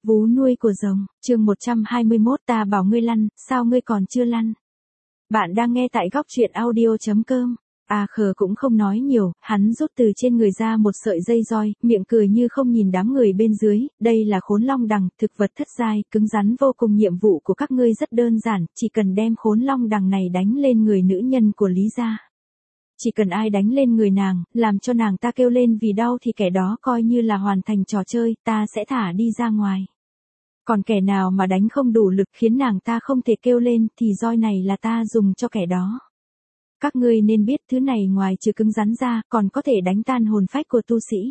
Vú nuôi của rồng, chương 121 ta bảo ngươi lăn, sao ngươi còn chưa lăn? Bạn đang nghe tại góc truyện audio.com. A Khờ cũng không nói nhiều, hắn rút từ trên người ra một sợi dây roi, miệng cười như không nhìn đám người bên dưới, đây là khốn long đằng, thực vật thất giai, cứng rắn vô cùng, nhiệm vụ của các ngươi rất đơn giản, chỉ cần đem khốn long đằng này đánh lên người nữ nhân của Lý gia. Chỉ cần ai đánh lên người nàng, làm cho nàng ta kêu lên vì đau thì kẻ đó coi như là hoàn thành trò chơi, ta sẽ thả đi ra ngoài. Còn kẻ nào mà đánh không đủ lực khiến nàng ta không thể kêu lên thì roi này là ta dùng cho kẻ đó. Các ngươi nên biết thứ này ngoài trừ cứng rắn ra còn có thể đánh tan hồn phách của tu sĩ.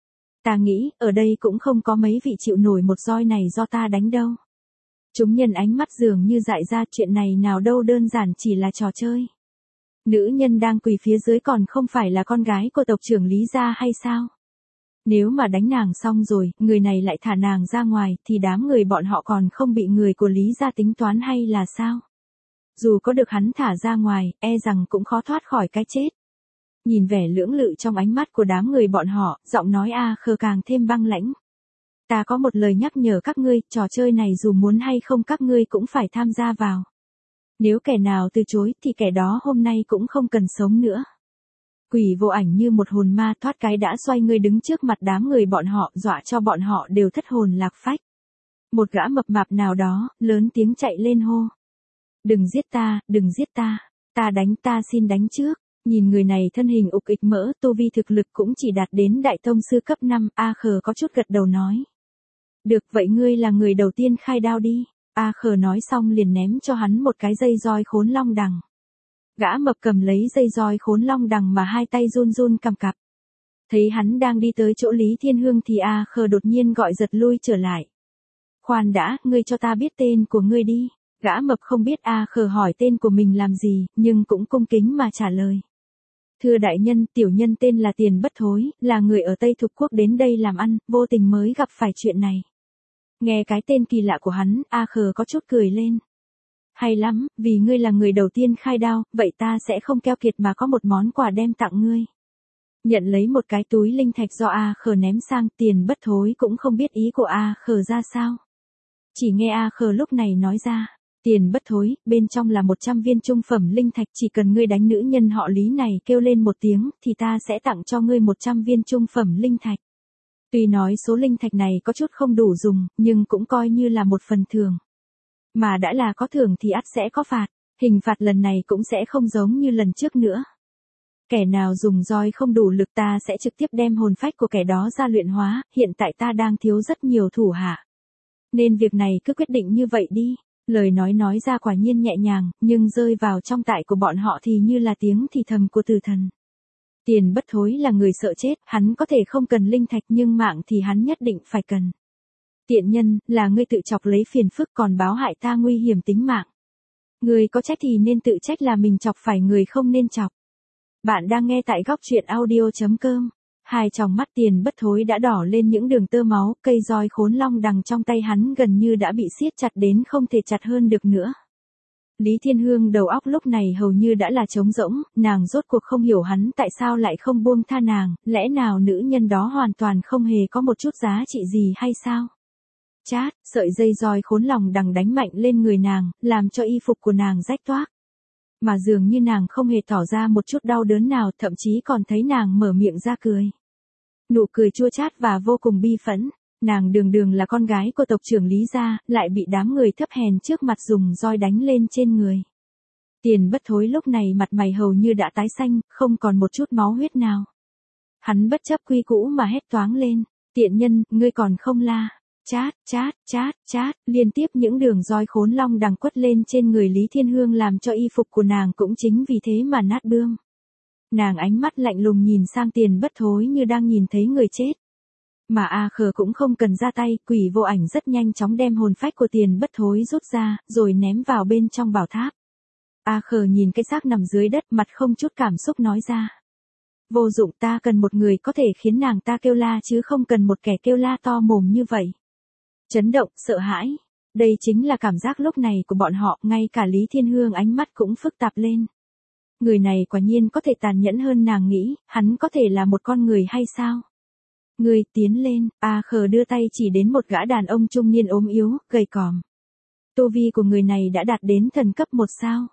Ta nghĩ ở đây cũng không có mấy vị chịu nổi một roi này do ta đánh đâu. Chúng nhân ánh mắt dường như dại ra, chuyện này nào đâu đơn giản chỉ là trò chơi. Nữ nhân đang quỳ phía dưới còn không phải là con gái của tộc trưởng Lý gia hay sao? Nếu mà đánh nàng xong rồi, người này lại thả nàng ra ngoài, thì đám người bọn họ còn không bị người của Lý gia tính toán hay là sao? Dù có được hắn thả ra ngoài, e rằng cũng khó thoát khỏi cái chết. Nhìn vẻ lưỡng lự trong ánh mắt của đám người bọn họ, giọng nói A Khờ càng thêm băng lãnh. Ta có một lời nhắc nhở các ngươi, trò chơi này dù muốn hay không các ngươi cũng phải tham gia vào. Nếu kẻ nào từ chối thì kẻ đó hôm nay cũng không cần sống nữa. Quỷ vô ảnh như một hồn ma thoát cái đã xoay người đứng trước mặt đám người bọn họ, dọa cho bọn họ đều thất hồn lạc phách. Một gã mập mạp nào đó, lớn tiếng chạy lên hô. Đừng giết ta, đừng giết ta, ta đánh, ta xin đánh trước. Nhìn người này thân hình ục ịch mỡ, tu vi thực lực cũng chỉ đạt đến đại tông sư cấp 5, A Khờ có chút gật đầu nói. Được, vậy ngươi là người đầu tiên khai đao đi. A Khờ nói xong liền ném cho hắn một cái dây roi khốn long đằng. Gã mập cầm lấy dây roi khốn long đằng mà hai tay run run cầm cặp. Thấy hắn đang đi tới chỗ Lý Thiên Hương thì A Khờ đột nhiên gọi giật lui trở lại. Khoan đã, ngươi cho ta biết tên của ngươi đi. Gã mập không biết A Khờ hỏi tên của mình làm gì, nhưng cũng cung kính mà trả lời. Thưa đại nhân, tiểu nhân tên là Tiền Bất Thối, là người ở Tây Thục Quốc đến đây làm ăn, vô tình mới gặp phải chuyện này. Nghe cái tên kỳ lạ của hắn, A Khờ có chút cười lên. Hay lắm, vì ngươi là người đầu tiên khai đao, vậy ta sẽ không keo kiệt mà có một món quà đem tặng ngươi. Nhận lấy một cái túi linh thạch do A Khờ ném sang, Tiền Bất Thối cũng không biết ý của A Khờ ra sao. Chỉ nghe A Khờ lúc này nói ra, Tiền Bất Thối, bên trong là 100 viên trung phẩm linh thạch, chỉ cần ngươi đánh nữ nhân họ Lý này kêu lên một tiếng, thì ta sẽ tặng cho ngươi 100 viên trung phẩm linh thạch. Tuy nói số linh thạch này có chút không đủ dùng, nhưng cũng coi như là một phần thưởng. Mà đã là có thưởng thì ắt sẽ có phạt, hình phạt lần này cũng sẽ không giống như lần trước nữa. Kẻ nào dùng roi không đủ lực ta sẽ trực tiếp đem hồn phách của kẻ đó ra luyện hóa, hiện tại ta đang thiếu rất nhiều thủ hạ. Nên việc này cứ quyết định như vậy đi. Lời nói ra quả nhiên nhẹ nhàng, nhưng rơi vào trong tai của bọn họ thì như là tiếng thì thầm của tử thần. Tiền Bất Thối là người sợ chết, hắn có thể không cần linh thạch nhưng mạng thì hắn nhất định phải cần. Tiện nhân, là ngươi tự chọc lấy phiền phức còn báo hại ta nguy hiểm tính mạng. Ngươi có trách thì nên tự trách là mình chọc phải người không nên chọc. Bạn đang nghe tại góc truyện audio.com. Hai tròng mắt Tiền Bất Thối đã đỏ lên những đường tơ máu, cây roi khốn long đằng trong tay hắn gần như đã bị siết chặt đến không thể chặt hơn được nữa. Lý Thiên Hương đầu óc lúc này hầu như đã là trống rỗng, nàng rốt cuộc không hiểu hắn tại sao lại không buông tha nàng, lẽ nào nữ nhân đó hoàn toàn không hề có một chút giá trị gì hay sao? Chát, sợi dây roi khốn long đằng đánh mạnh lên người nàng, làm cho y phục của nàng rách toác. Mà dường như nàng không hề tỏ ra một chút đau đớn nào, thậm chí còn thấy nàng mở miệng ra cười. Nụ cười chua chát và vô cùng bi phẫn, nàng đường là con gái của tộc trưởng Lý gia, lại bị đám người thấp hèn trước mặt dùng roi đánh lên trên người. Tiền Bất Thối lúc này mặt mày hầu như đã tái xanh, không còn một chút máu huyết nào. Hắn bất chấp quy cũ mà hét toáng lên, tiện nhân, ngươi còn không la. Chát, chát, chát, chát, liên tiếp những đường roi khốn long đằng quất lên trên người Lý Thiên Hương làm cho y phục của nàng cũng chính vì thế mà nát bươm. Nàng ánh mắt lạnh lùng nhìn sang Tiền Bất Thối như đang nhìn thấy người chết. Mà A Khờ cũng không cần ra tay, quỷ vô ảnh rất nhanh chóng đem hồn phách của Tiền Bất Thối rút ra, rồi ném vào bên trong bảo tháp. A Khờ nhìn cái xác nằm dưới đất, mặt không chút cảm xúc nói ra. Vô dụng, ta cần một người có thể khiến nàng ta kêu la chứ không cần một kẻ kêu la to mồm như vậy. Chấn động, sợ hãi. Đây chính là cảm giác lúc này của bọn họ, ngay cả Lý Thiên Hương ánh mắt cũng phức tạp lên. Người này quả nhiên có thể tàn nhẫn hơn nàng nghĩ, hắn có thể là một con người hay sao? Ngươi tiến lên, A Khờ đưa tay chỉ đến một gã đàn ông trung niên ốm yếu, gầy còm. Tu vi của người này đã đạt đến thần cấp 1 sao.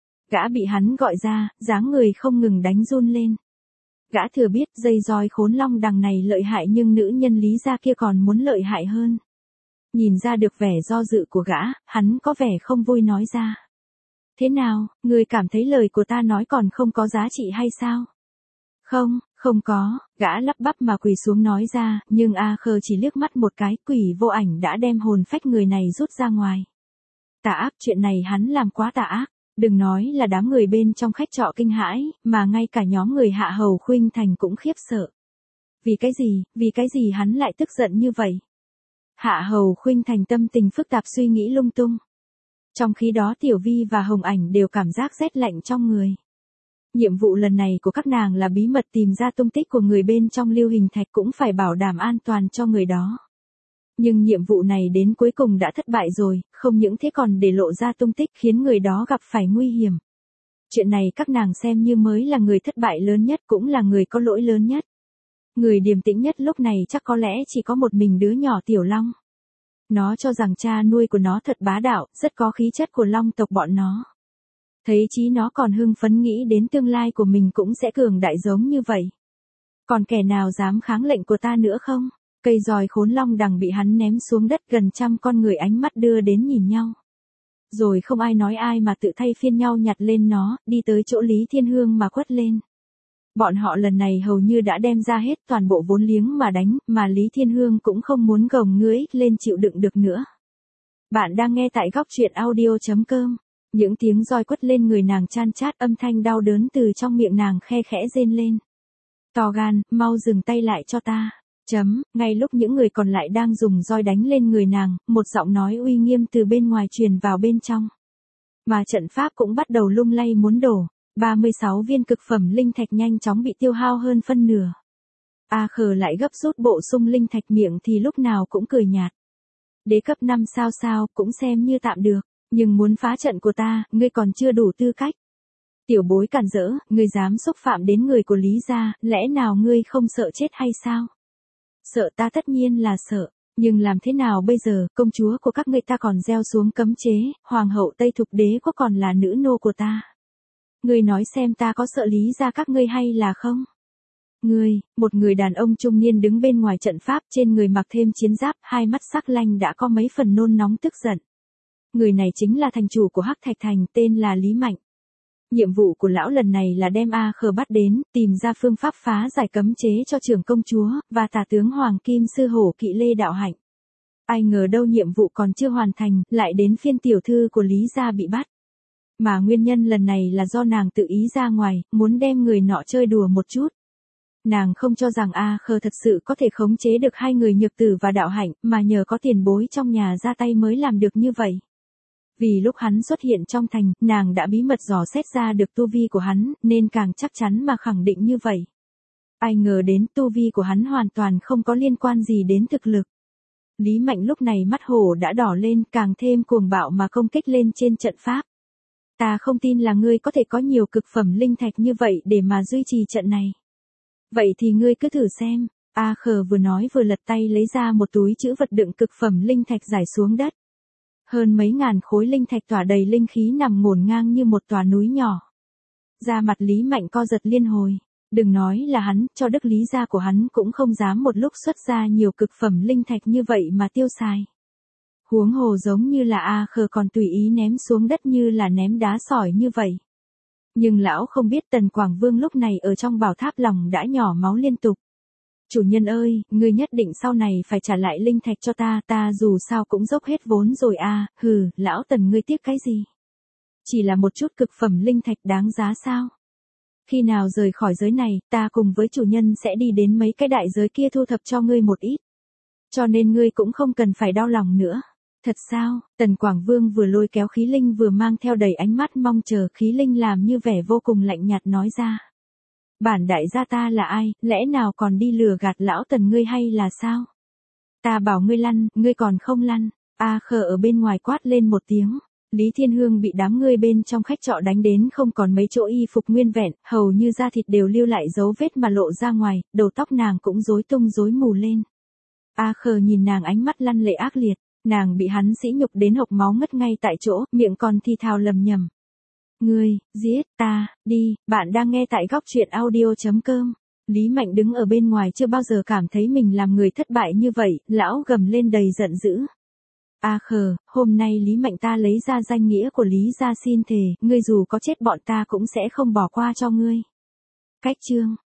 Gã bị hắn gọi ra, dáng người không ngừng đánh run lên. Gã thừa biết dây roi khốn long đằng này lợi hại nhưng nữ nhân Lý gia kia còn muốn lợi hại hơn. Nhìn ra được vẻ do dự của gã, hắn có vẻ không vui nói ra. Thế nào, ngươi cảm thấy lời của ta nói còn không có giá trị hay sao? Không, không có, gã lắp bắp mà quỳ xuống nói ra, nhưng A Khờ chỉ liếc mắt một cái, quỷ vô ảnh đã đem hồn phách người này rút ra ngoài. Tà ác, chuyện này hắn làm quá tà ác, đừng nói là đám người bên trong khách trọ kinh hãi, mà ngay cả nhóm người Hạ Hầu Khuynh Thành cũng khiếp sợ. Vì cái gì hắn lại tức giận như vậy? Hạ Hầu Khuynh Thành tâm tình phức tạp suy nghĩ lung tung. Trong khi đó Tiểu Vi và Hồng Ảnh đều cảm giác rét lạnh trong người. Nhiệm vụ lần này của các nàng là bí mật tìm ra tung tích của người bên trong Lưu Hình Thạch, cũng phải bảo đảm an toàn cho người đó. Nhưng nhiệm vụ này đến cuối cùng đã thất bại rồi, không những thế còn để lộ ra tung tích khiến người đó gặp phải nguy hiểm. Chuyện này các nàng xem như mới là người thất bại lớn nhất, cũng là người có lỗi lớn nhất. Người điềm tĩnh nhất lúc này chắc có lẽ chỉ có một mình đứa nhỏ Tiểu Long. Nó cho rằng cha nuôi của nó thật bá đạo, rất có khí chất của Long tộc bọn nó. Thấy chí nó còn hưng phấn nghĩ đến tương lai của mình cũng sẽ cường đại giống như vậy. Còn kẻ nào dám kháng lệnh của ta nữa không? Cây roi khốn long đằng bị hắn ném xuống đất, gần trăm con người ánh mắt đưa đến nhìn nhau. Rồi không ai nói ai mà tự thay phiên nhau nhặt lên nó, đi tới chỗ Lý Thiên Hương mà quất lên. Bọn họ lần này hầu như đã đem ra hết toàn bộ vốn liếng mà đánh, mà Lý Thiên Hương cũng không muốn gồng ngưỡi lên chịu đựng được nữa. Bạn đang nghe tại góc truyện audio.com. Những tiếng roi quất lên người nàng chan chát, âm thanh đau đớn từ trong miệng nàng khe khẽ rên lên. To gan, mau dừng tay lại cho ta. Ngay lúc những người còn lại đang dùng roi đánh lên người nàng, một giọng nói uy nghiêm từ bên ngoài truyền vào bên trong. Mà trận pháp cũng bắt đầu lung lay muốn đổ. 36 viên cực phẩm linh thạch nhanh chóng bị tiêu hao hơn phân nửa. A Khờ lại gấp rút bổ sung linh thạch, miệng thì lúc nào cũng cười nhạt. Đế cấp 5 sao cũng xem như tạm được, nhưng muốn phá trận của ta, ngươi còn chưa đủ tư cách. Tiểu bối cản rỡ, ngươi dám xúc phạm đến người của Lý gia, lẽ nào ngươi không sợ chết hay sao? Sợ, ta tất nhiên là sợ, nhưng làm thế nào bây giờ, công chúa của các ngươi ta còn gieo xuống cấm chế, hoàng hậu Tây Thục Đế có còn là nữ nô của ta. Ngươi nói xem ta có sợ Lý gia các ngươi hay là không? Một người đàn ông trung niên đứng bên ngoài trận pháp, trên người mặc thêm chiến giáp, hai mắt sắc lanh đã có mấy phần nôn nóng tức giận. Người này chính là thành chủ của Hắc Thạch Thành, tên là Lý Mạnh. Nhiệm vụ của lão lần này là đem A Khờ bắt đến, tìm ra phương pháp phá giải cấm chế cho trưởng công chúa, và tả tướng Hoàng Kim Sư Hổ Kỵ Lê Đạo Hạnh. Ai ngờ đâu nhiệm vụ còn chưa hoàn thành, lại đến phiên tiểu thư của Lý gia bị bắt. Mà nguyên nhân lần này là do nàng tự ý ra ngoài, muốn đem người nọ chơi đùa một chút. Nàng không cho rằng A Khờ thật sự có thể khống chế được hai người Nhược Tử và Đạo Hạnh, mà nhờ có tiền bối trong nhà ra tay mới làm được như vậy. Vì lúc hắn xuất hiện trong thành, nàng đã bí mật dò xét ra được tu vi của hắn, nên càng chắc chắn mà khẳng định như vậy. Ai ngờ đến tu vi của hắn hoàn toàn không có liên quan gì đến thực lực. Lý Mạnh lúc này mắt hổ đã đỏ lên, càng thêm cuồng bạo mà công kích lên trên trận pháp. Ta không tin là ngươi có thể có nhiều cực phẩm linh thạch như vậy để mà duy trì trận này. Vậy thì ngươi cứ thử xem. A Khờ vừa nói vừa lật tay lấy ra một túi trữ vật đựng cực phẩm linh thạch rải xuống đất. Hơn mấy ngàn khối linh thạch tỏa đầy linh khí nằm ngổn ngang như một tòa núi nhỏ. Da mặt Lý Mạnh co giật liên hồi. Đừng nói là hắn, cho đức Lý gia của hắn cũng không dám một lúc xuất ra nhiều cực phẩm linh thạch như vậy mà tiêu xài. Huống hồ giống như là A Khờ còn tùy ý ném xuống đất như là ném đá sỏi như vậy. Nhưng lão không biết Tần Quảng Vương lúc này ở trong bảo tháp lòng đã nhỏ máu liên tục. Chủ nhân ơi, ngươi nhất định sau này phải trả lại linh thạch cho ta dù sao cũng dốc hết vốn rồi à, lão Tần ngươi tiếc cái gì? Chỉ là một chút cực phẩm linh thạch đáng giá sao? Khi nào rời khỏi giới này, ta cùng với chủ nhân sẽ đi đến mấy cái đại giới kia thu thập cho ngươi một ít. Cho nên ngươi cũng không cần phải đau lòng nữa. Thật sao? Tần Quảng Vương vừa lôi kéo Khí Linh vừa mang theo đầy ánh mắt mong chờ, Khí Linh làm như vẻ vô cùng lạnh nhạt nói ra. Bản đại gia ta là ai, lẽ nào còn đi lừa gạt lão Tần ngươi hay là sao? Ta bảo ngươi lăn, ngươi còn không lăn. A Khờ ở bên ngoài quát lên một tiếng. Lý Thiên Hương bị đám người bên trong khách trọ đánh đến không còn mấy chỗ y phục nguyên vẹn, hầu như da thịt đều lưu lại dấu vết mà lộ ra ngoài, đầu tóc nàng cũng rối tung rối mù lên. A Khờ nhìn nàng ánh mắt lăn lệ ác liệt, nàng bị hắn sỉ nhục đến hộc máu ngất ngay tại chỗ, miệng còn thi thào lầm nhầm. Ngươi, giết ta, đi, bạn đang nghe tại góc truyện audio.com. Lý Mạnh đứng ở bên ngoài chưa bao giờ cảm thấy mình làm người thất bại như vậy, lão gầm lên đầy giận dữ. A Khờ, hôm nay Lý Mạnh ta lấy ra danh nghĩa của Lý gia xin thề, ngươi dù có chết bọn ta cũng sẽ không bỏ qua cho ngươi. Cách chương